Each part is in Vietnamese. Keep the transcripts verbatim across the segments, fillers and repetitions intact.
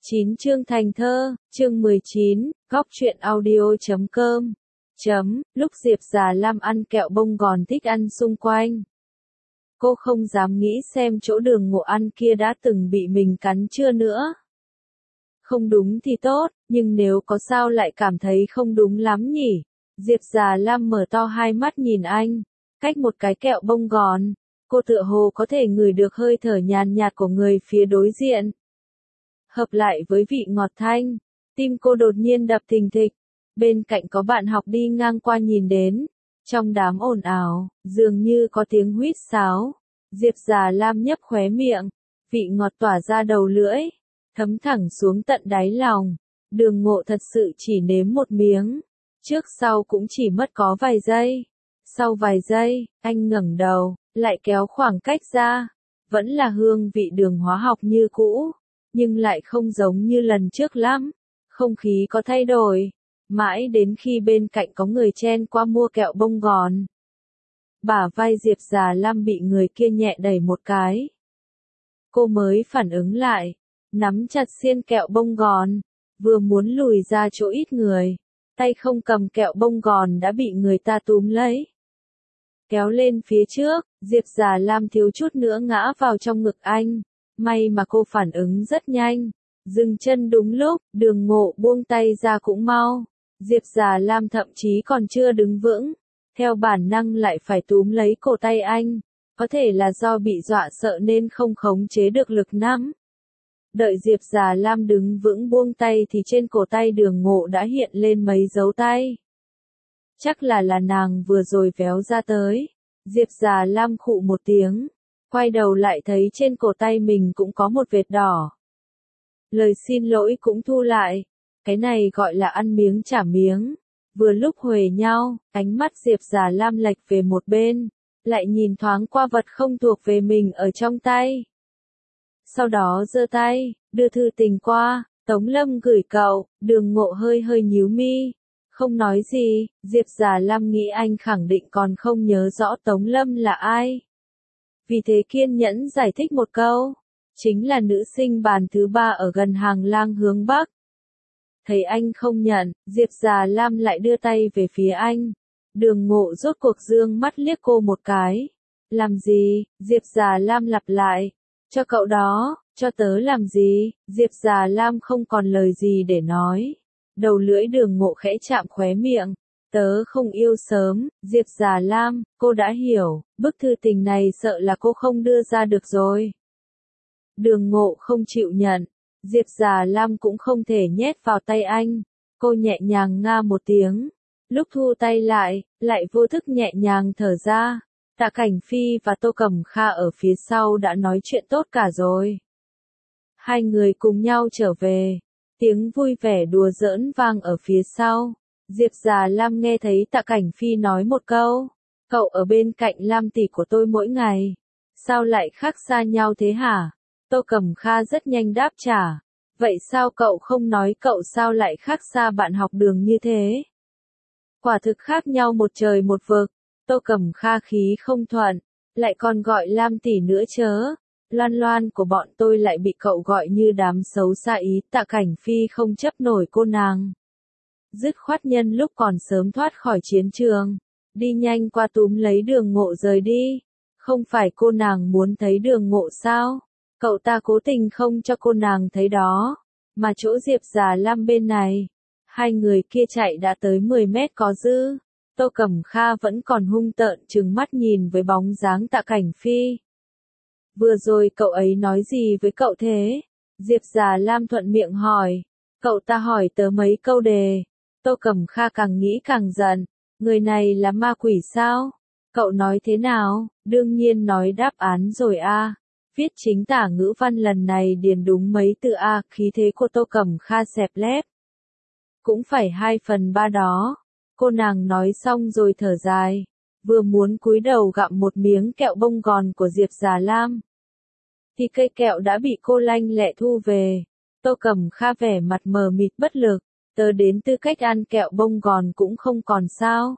chín chương thành thơ, chương mười chín, góc truyện audio chấm com. Chấm, lúc Diệp Già Lam ăn kẹo bông gòn thích ăn xung quanh. Cô không dám nghĩ xem chỗ đường ngộ ăn kia đã từng bị mình cắn chưa nữa. Không đúng thì tốt, nhưng nếu có sao lại cảm thấy không đúng lắm nhỉ? Diệp Già Lam mở to hai mắt nhìn anh, cách một cái kẹo bông gòn, cô tựa hồ có thể ngửi được hơi thở nhàn nhạt của người phía đối diện. Hợp lại với vị ngọt thanh, tim cô đột nhiên đập thình thịch. Bên cạnh có bạn học đi ngang qua nhìn đến, trong đám ồn ào, dường như có tiếng huýt sáo. Diệp Già Lam nhấp khóe miệng, vị ngọt tỏa ra đầu lưỡi, thấm thẳng xuống tận đáy lòng. Đường Ngộ thật sự chỉ nếm một miếng, trước sau cũng chỉ mất có vài giây. Sau vài giây, anh ngẩng đầu, lại kéo khoảng cách ra, vẫn là hương vị đường hóa học như cũ, nhưng lại không giống như lần trước lắm. Không khí có thay đổi, mãi đến khi bên cạnh có người chen qua mua kẹo bông gòn. Bả vai Diệp Già Lam bị người kia nhẹ đẩy một cái. Cô mới phản ứng lại, nắm chặt xiên kẹo bông gòn, vừa muốn lùi ra chỗ ít người, tay không cầm kẹo bông gòn đã bị người ta túm lấy. Kéo lên phía trước, Diệp Già Lam thiếu chút nữa ngã vào trong ngực anh. May mà cô phản ứng rất nhanh, dừng chân đúng lúc, Đường Ngộ buông tay ra cũng mau. Diệp Già Lam thậm chí còn chưa đứng vững, theo bản năng lại phải túm lấy cổ tay anh, có thể là do bị dọa sợ nên không khống chế được lực nắm. Đợi Diệp Già Lam đứng vững buông tay thì trên cổ tay Đường Ngộ đã hiện lên mấy dấu tay. Chắc là là nàng vừa rồi véo ra tới. Diệp Già Lam khụ một tiếng, quay đầu lại thấy trên cổ tay mình cũng có một vệt đỏ. Lời xin lỗi cũng thu lại, cái này gọi là ăn miếng trả miếng. Vừa lúc huề nhau, ánh mắt Diệp Già Lam lệch về một bên, lại nhìn thoáng qua vật không thuộc về mình ở trong tay. Sau đó giơ tay, đưa thư tình qua, Tống Lâm gửi cậu. Đường Ngộ hơi hơi nhíu mi, không nói gì. Diệp Già Lam nghĩ anh khẳng định còn không nhớ rõ Tống Lâm là ai. Vì thế kiên nhẫn giải thích một câu, chính là nữ sinh bàn thứ ba ở gần hàng lang hướng Bắc. Thấy anh không nhận, Diệp Già Lam lại đưa tay về phía anh. Đường Ngộ rốt cuộc dương mắt liếc cô một cái. Làm gì? Diệp Già Lam lặp lại. Cho cậu đó, cho tớ làm gì? Diệp Già Lam không còn lời gì để nói. Đầu lưỡi Đường Ngộ khẽ chạm khóe miệng. Tớ không yêu sớm. Diệp Già Lam, cô đã hiểu, bức thư tình này sợ là cô không đưa ra được rồi. Đường Ngộ không chịu nhận, Diệp Già Lam cũng không thể nhét vào tay anh. Cô nhẹ nhàng nga một tiếng, lúc thu tay lại, lại vô thức nhẹ nhàng thở ra. Tạ Cảnh Phi và Tô Cẩm Kha ở phía sau đã nói chuyện tốt cả rồi. Hai người cùng nhau trở về, tiếng vui vẻ đùa giỡn vang ở phía sau. Diệp Già Lam nghe thấy Tạ Cảnh Phi nói một câu, cậu ở bên cạnh Lam tỷ của tôi mỗi ngày, sao lại khác xa nhau thế hả? Tô Cẩm Kha rất nhanh đáp trả, vậy sao cậu không nói cậu sao lại khác xa bạn học đường như thế? Quả thực khác nhau một trời một vực. Tô Cẩm Kha khí không thuận, lại còn gọi Lam tỷ nữa chớ. Loan Loan của bọn tôi lại bị cậu gọi như đám xấu xa ý. Tạ Cảnh Phi không chấp nổi cô nàng, dứt khoát nhân lúc còn sớm thoát khỏi chiến trường, đi nhanh qua túm lấy Đường Ngộ rời đi. Không phải cô nàng muốn thấy Đường Ngộ sao? Cậu ta cố tình không cho cô nàng thấy đó. Mà chỗ Diệp Già Lam bên này, hai người kia chạy đã tới mười mét có dư. Tô Cẩm Kha vẫn còn hung tợn trừng mắt nhìn với bóng dáng Tạ Cảnh Phi. Vừa rồi cậu ấy nói gì với cậu thế? Diệp Già Lam thuận miệng hỏi. Cậu ta hỏi tớ mấy câu đề. Tô Cẩm Kha càng nghĩ càng giận. Người này là ma quỷ sao? Cậu nói thế nào? Đương nhiên nói đáp án rồi a. Viết chính tả ngữ văn lần này điền đúng mấy từ a. Khí thế của Tô Cẩm Kha xẹp lép. Cũng phải hai phần ba đó. Cô nàng nói xong rồi thở dài, vừa muốn cúi đầu gặm một miếng kẹo bông gòn của Diệp Già Lam, thì cây kẹo đã bị cô lanh lẹ thu về. Tô Cẩm Kha vẻ mặt mờ mịt bất lực, tớ đến tư cách ăn kẹo bông gòn cũng không còn sao?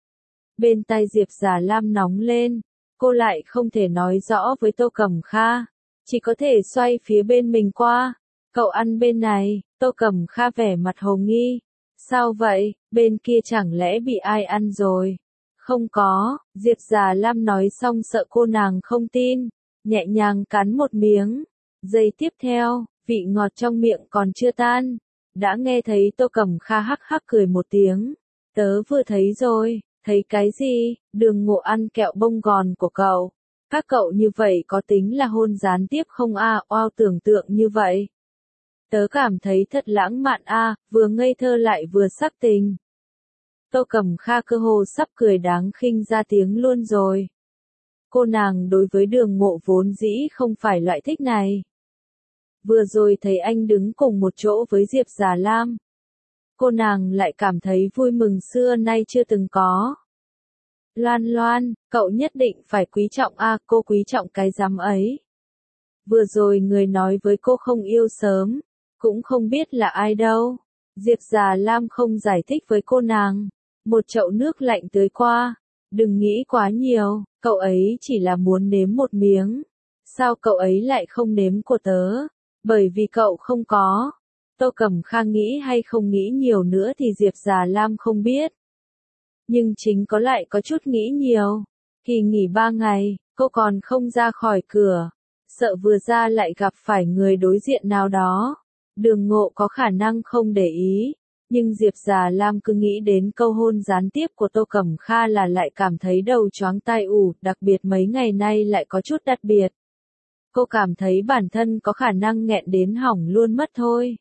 Bên tai Diệp Già Lam nóng lên, cô lại không thể nói rõ với Tô Cẩm Kha, chỉ có thể xoay phía bên mình qua. Cậu ăn bên này, Tô Cẩm Kha vẻ mặt hồ nghi. Sao vậy, bên kia chẳng lẽ bị ai ăn rồi? Không có, Diệp Già Lam nói xong sợ cô nàng không tin, nhẹ nhàng cắn một miếng. Giây tiếp theo, vị ngọt trong miệng còn chưa tan, đã nghe thấy Tô Cẩm Kha hắc hắc cười một tiếng. Tớ vừa thấy rồi, thấy cái gì? Đường Ngộ ăn kẹo bông gòn của cậu. Các cậu như vậy có tính là hôn gián tiếp không a? À, oao tưởng tượng như vậy. Tớ cảm thấy thật lãng mạn a, à, vừa ngây thơ lại vừa sắc tình. Tô Cẩm Kha cơ hồ sắp cười đáng khinh ra tiếng luôn rồi. Cô nàng đối với Đường Ngộ vốn dĩ không phải loại thích này. Vừa rồi thấy anh đứng cùng một chỗ với Diệp Già Lam. Cô nàng lại cảm thấy vui mừng xưa nay chưa từng có. Loan Loan, cậu nhất định phải quý trọng a, à, cô quý trọng cái dám ấy. Vừa rồi người nói với cô không yêu sớm, cũng không biết là ai đâu. Diệp Già Lam không giải thích với cô nàng. Một chậu nước lạnh tưới qua. Đừng nghĩ quá nhiều, cậu ấy chỉ là muốn nếm một miếng. Sao cậu ấy lại không nếm của tớ? Bởi vì cậu không có. Tô Cẩm Kha nghĩ hay không nghĩ nhiều nữa thì Diệp Già Lam không biết. Nhưng chính có lại có chút nghĩ nhiều. Kỳ nghỉ ba ngày, cô còn không ra khỏi cửa. Sợ vừa ra lại gặp phải người đối diện nào đó. Đường Ngộ có khả năng không để ý. Nhưng Diệp Già Lam cứ nghĩ đến câu hôn gián tiếp của Tô Cẩm Kha là lại cảm thấy đầu choáng tai ù, đặc biệt mấy ngày nay lại có chút đặc biệt. Cô cảm thấy bản thân có khả năng nghẹn đến hỏng luôn mất thôi.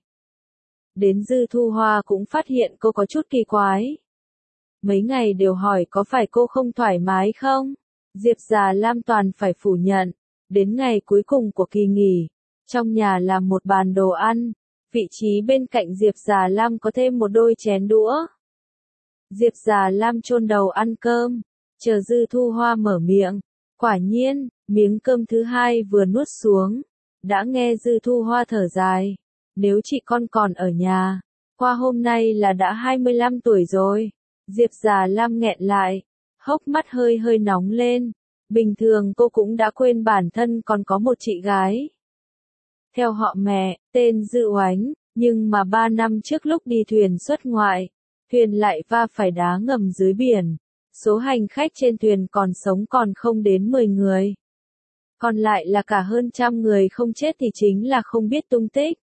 Đến Dư Thu Hoa cũng phát hiện cô có chút kỳ quái. Mấy ngày đều hỏi có phải cô không thoải mái không? Diệp Già Lam toàn phải phủ nhận. Đến ngày cuối cùng của kỳ nghỉ, trong nhà làm một bàn đồ ăn. Vị trí bên cạnh Diệp Già Lam có thêm một đôi chén đũa. Diệp Già Lam chôn đầu ăn cơm, chờ Dư Thu Hoa mở miệng. Quả nhiên, miếng cơm thứ hai vừa nuốt xuống, đã nghe Dư Thu Hoa thở dài. Nếu chị con còn ở nhà, qua hôm nay là đã hai mươi lăm tuổi rồi. Diệp Già Lam nghẹn lại, hốc mắt hơi hơi nóng lên. Bình thường cô cũng đã quên bản thân còn có một chị gái. Theo họ mẹ, tên Dư Oánh, nhưng mà ba năm trước lúc đi thuyền xuất ngoại, thuyền lại va phải đá ngầm dưới biển. Số hành khách trên thuyền còn sống còn không đến mười người. Còn lại là cả hơn trăm người không chết thì chính là không biết tung tích.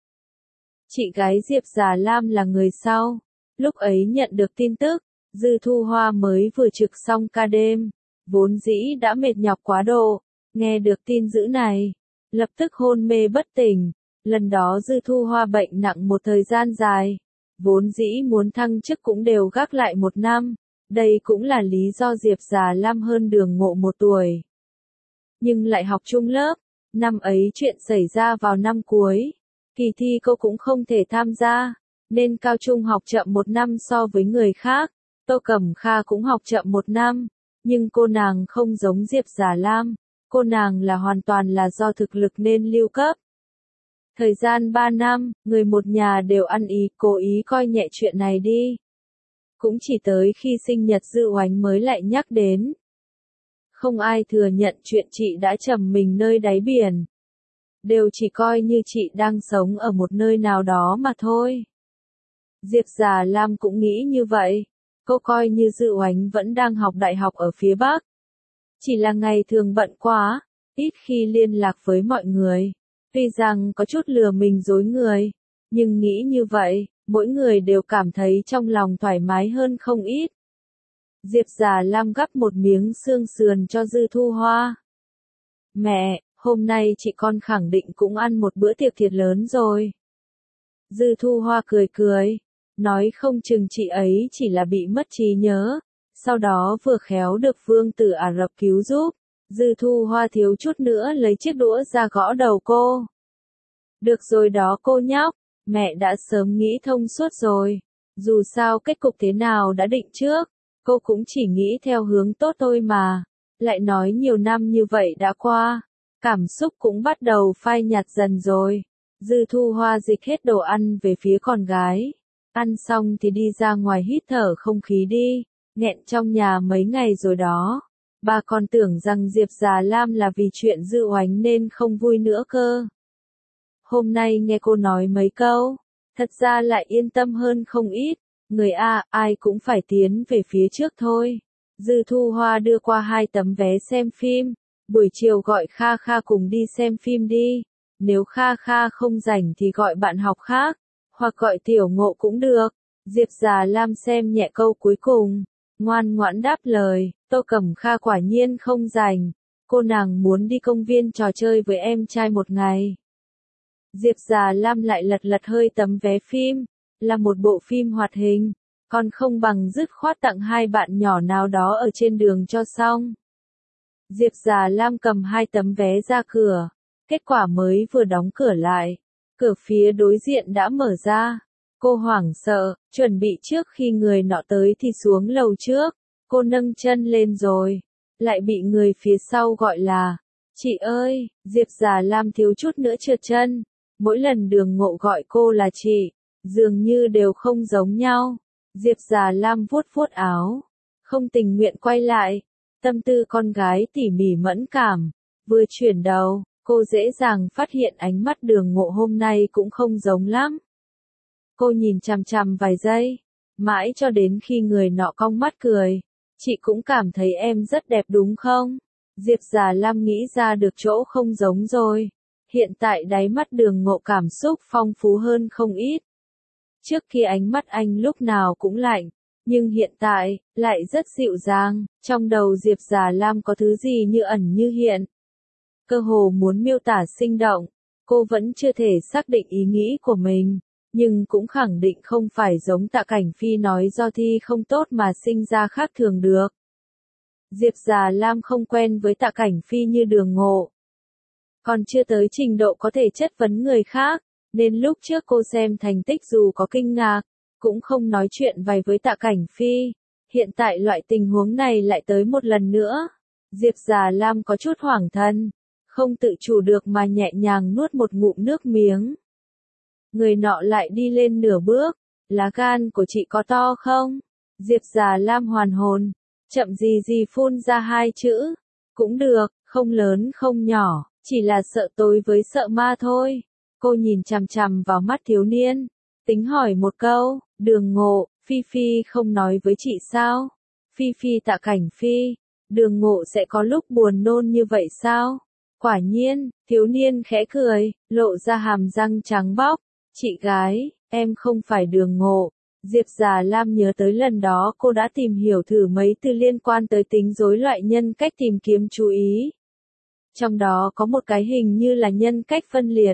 Chị gái Diệp Già Lam là người sau. Lúc ấy nhận được tin tức, Dư Thu Hoa mới vừa trực xong ca đêm. Vốn dĩ đã mệt nhọc quá độ. Nghe được tin dữ này, lập tức hôn mê bất tỉnh. Lần đó Dư Thu Hoa bệnh nặng một thời gian dài. Vốn dĩ muốn thăng chức cũng đều gác lại một năm. Đây cũng là lý do Diệp Già Lam hơn Đường Ngộ một tuổi. Nhưng lại học chung lớp. Năm ấy chuyện xảy ra vào năm cuối. Kỳ thi cô cũng không thể tham gia. Nên cao trung học chậm một năm so với người khác. Tô Cẩm Kha cũng học chậm một năm. Nhưng cô nàng không giống Diệp Già Lam. Cô nàng là hoàn toàn là do thực lực nên lưu cấp. Thời gian ba năm, người một nhà đều ăn ý, cố ý coi nhẹ chuyện này đi. Cũng chỉ tới khi sinh nhật Dư Oánh mới lại nhắc đến. Không ai thừa nhận chuyện chị đã trầm mình nơi đáy biển. Đều chỉ coi như chị đang sống ở một nơi nào đó mà thôi. Diệp Già Lam cũng nghĩ như vậy. Cô coi như Dư Oánh vẫn đang học đại học ở phía Bắc. Chỉ là ngày thường bận quá, ít khi liên lạc với mọi người. Tuy rằng có chút lừa mình dối người, nhưng nghĩ như vậy, mỗi người đều cảm thấy trong lòng thoải mái hơn không ít. Diệp Già Lam gắp một miếng xương sườn cho Dư Thu Hoa. Mẹ, hôm nay chị con khẳng định cũng ăn một bữa tiệc thiệt lớn rồi. Dư Thu Hoa cười cười, nói không chừng chị ấy chỉ là bị mất trí nhớ, sau đó vừa khéo được vương tử Ả Rập cứu giúp. Dư Thu Hoa thiếu chút nữa lấy chiếc đũa ra gõ đầu cô. Được rồi đó cô nhóc, mẹ đã sớm nghĩ thông suốt rồi. Dù sao kết cục thế nào đã định trước, cô cũng chỉ nghĩ theo hướng tốt thôi mà. Lại nói nhiều năm như vậy đã qua, cảm xúc cũng bắt đầu phai nhạt dần rồi. Dư Thu Hoa dịch hết đồ ăn về phía con gái. Ăn xong thì đi ra ngoài hít thở không khí đi, nghẹn trong nhà mấy ngày rồi đó. Bà còn tưởng rằng Diệp Già Lam là vì chuyện Dư Oánh nên không vui nữa cơ. Hôm nay nghe cô nói mấy câu, thật ra lại yên tâm hơn không ít. Người A, ai cũng phải tiến về phía trước thôi. Dư Thu Hoa đưa qua hai tấm vé xem phim. Buổi chiều gọi Kha Kha cùng đi xem phim đi. Nếu Kha Kha không rảnh thì gọi bạn học khác, hoặc gọi Tiểu Ngộ cũng được. Diệp Già Lam xem nhẹ câu cuối cùng, ngoan ngoãn đáp lời. Tô Cẩm Kha quả nhiên không rảnh. Cô nàng muốn đi công viên trò chơi với em trai một ngày. Diệp Già Lam lại lật lật hơi tấm vé phim, là một bộ phim hoạt hình, còn không bằng dứt khoát tặng hai bạn nhỏ nào đó ở trên đường cho xong. Diệp Già Lam cầm hai tấm vé ra cửa, kết quả mới vừa đóng cửa lại, cửa phía đối diện đã mở ra. Cô hoảng sợ, chuẩn bị trước khi người nọ tới thì xuống lầu trước, cô nâng chân lên rồi, lại bị người phía sau gọi là, chị ơi, Diệp Già Lam thiếu chút nữa trượt chân. Mỗi lần Đường Ngộ gọi cô là chị, dường như đều không giống nhau. Diệp Già Lam vuốt vuốt áo, không tình nguyện quay lại. Tâm tư con gái tỉ mỉ mẫn cảm, vừa chuyển đầu, cô dễ dàng phát hiện ánh mắt Đường Ngộ hôm nay cũng không giống lắm. Cô nhìn chằm chằm vài giây, mãi cho đến khi người nọ cong mắt cười. Chị cũng cảm thấy em rất đẹp đúng không? Diệp Già Lam nghĩ ra được chỗ không giống rồi. Hiện tại đáy mắt Đường Ngộ cảm xúc phong phú hơn không ít. Trước kia ánh mắt anh lúc nào cũng lạnh, nhưng hiện tại, lại rất dịu dàng. Trong đầu Diệp Già Lam có thứ gì như ẩn như hiện. Cơ hồ muốn miêu tả sinh động, cô vẫn chưa thể xác định ý nghĩ của mình, nhưng cũng khẳng định không phải giống Tạ Cảnh Phi nói do thi không tốt mà sinh ra khác thường được. Diệp Già Lam không quen với Tạ Cảnh Phi như Đường Ngộ. Còn chưa tới trình độ có thể chất vấn người khác, nên lúc trước cô xem thành tích dù có kinh ngạc, cũng không nói chuyện vài với Tạ Cảnh Phi. Hiện tại loại tình huống này lại tới một lần nữa. Diệp Già Lam có chút hoảng thần, không tự chủ được mà nhẹ nhàng nuốt một ngụm nước miếng. Người nọ lại đi lên nửa bước, lá gan của chị có to không? Diệp Già Lam hoàn hồn, chậm gì gì phun ra hai chữ, cũng được, không lớn không nhỏ. Chỉ là sợ tối với sợ ma thôi. Cô nhìn chằm chằm vào mắt thiếu niên, tính hỏi một câu, Đường Ngộ, Phi Phi không nói với chị sao? Phi Phi Tạ Cảnh Phi, Đường Ngộ sẽ có lúc buồn nôn như vậy sao? Quả nhiên, thiếu niên khẽ cười, lộ ra hàm răng trắng bóc. Chị gái, em không phải Đường Ngộ. Diệp Già Lam nhớ tới lần đó cô đã tìm hiểu thử mấy từ liên quan tới tính rối loạn nhân cách tìm kiếm chú ý. Trong đó có một cái hình như là nhân cách phân liệt.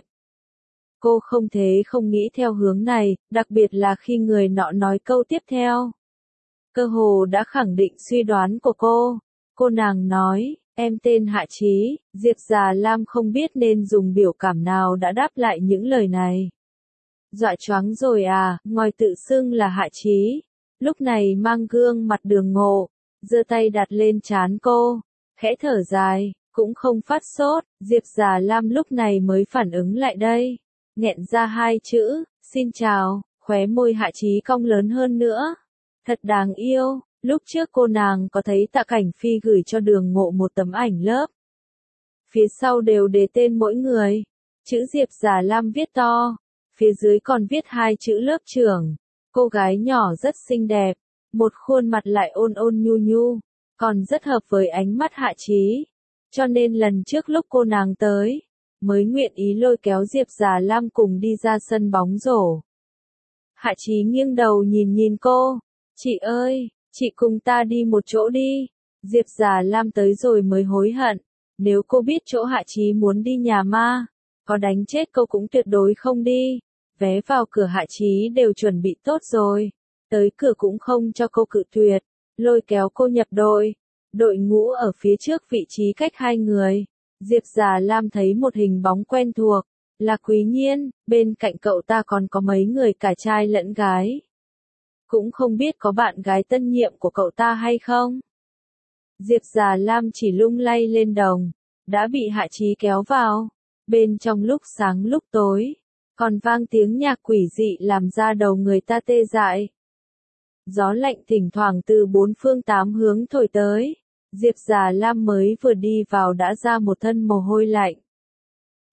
Cô không thể không nghĩ theo hướng này, đặc biệt là khi người nọ nói câu tiếp theo. Cơ hồ đã khẳng định suy đoán của cô. Cô nàng nói, em tên Hạ Chí. Diệp Già Lam không biết nên dùng biểu cảm nào đã đáp lại những lời này. Dọa choáng rồi à, ngòi tự xưng là Hạ Chí. Lúc này mang gương mặt Đường Ngộ, giơ tay đặt lên trán cô, khẽ thở dài. Cũng không phát sốt, Diệp Già Lam lúc này mới phản ứng lại đây. Nghẹn ra hai chữ, xin chào, khóe môi Hạ Chí cong lớn hơn nữa. Thật đáng yêu, lúc trước cô nàng có thấy Tạ Cảnh Phi gửi cho Đường Ngộ một tấm ảnh lớp. Phía sau đều đề tên mỗi người. Chữ Diệp Già Lam viết to, phía dưới còn viết hai chữ lớp trưởng. Cô gái nhỏ rất xinh đẹp, một khuôn mặt lại ôn ôn nhu nhu, còn rất hợp với ánh mắt Hạ Chí. Cho nên lần trước lúc cô nàng tới, mới nguyện ý lôi kéo Diệp Già Lam cùng đi ra sân bóng rổ. Hạ Chí nghiêng đầu nhìn nhìn cô, chị ơi, chị cùng ta đi một chỗ đi. Diệp Già Lam tới rồi mới hối hận, nếu cô biết chỗ Hạ Chí muốn đi nhà ma, có đánh chết cô cũng tuyệt đối không đi. Vé vào cửa Hạ Chí đều chuẩn bị tốt rồi, tới cửa cũng không cho cô cự tuyệt, lôi kéo cô nhập đội. Đội ngũ ở phía trước vị trí cách hai người. Diệp Già Lam thấy một hình bóng quen thuộc, là Quý Nhiên, bên cạnh cậu ta còn có mấy người cả trai lẫn gái. Cũng không biết có bạn gái tân nhiệm của cậu ta hay không. Diệp Già Lam chỉ lung lay lên đồng, đã bị Hạ Chí kéo vào. Bên trong lúc sáng lúc tối, còn vang tiếng nhạc quỷ dị làm ra đầu người ta tê dại. Gió lạnh thỉnh thoảng từ bốn phương tám hướng thổi tới. Diệp Già Lam mới vừa đi vào đã ra một thân mồ hôi lạnh.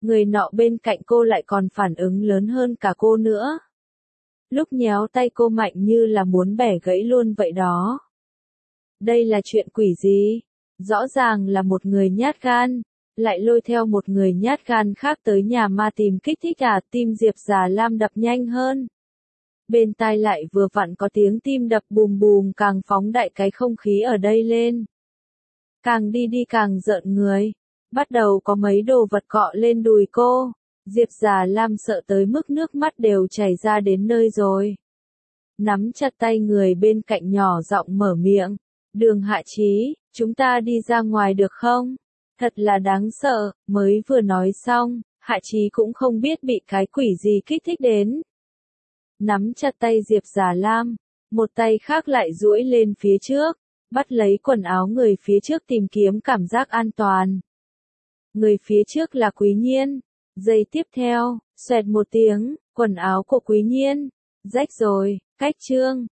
Người nọ bên cạnh cô lại còn phản ứng lớn hơn cả cô nữa. Lúc nhéo tay cô mạnh như là muốn bẻ gãy luôn vậy đó. Đây là chuyện quỷ gì? Rõ ràng là một người nhát gan, lại lôi theo một người nhát gan khác tới nhà ma tìm kích thích à? Tim Diệp Già Lam đập nhanh hơn. Bên tai lại vừa vặn có tiếng tim đập bùm bùm càng phóng đại cái không khí ở đây lên. Càng đi đi càng rợn người. Bắt đầu có mấy đồ vật cọ lên đùi cô. Diệp Già Lam sợ tới mức nước mắt đều chảy ra đến nơi rồi. Nắm chặt tay người bên cạnh nhỏ giọng mở miệng. Đường Hạ Chí, chúng ta đi ra ngoài được không? Thật là đáng sợ, mới vừa nói xong, Hạ Chí cũng không biết bị cái quỷ gì kích thích đến. Nắm chặt tay Diệp Già Lam, một tay khác lại duỗi lên phía trước, bắt lấy quần áo người phía trước tìm kiếm cảm giác an toàn. Người phía trước là Quý Nhiên. Giây tiếp theo, xoẹt một tiếng, quần áo của Quý Nhiên rách rồi, cách chương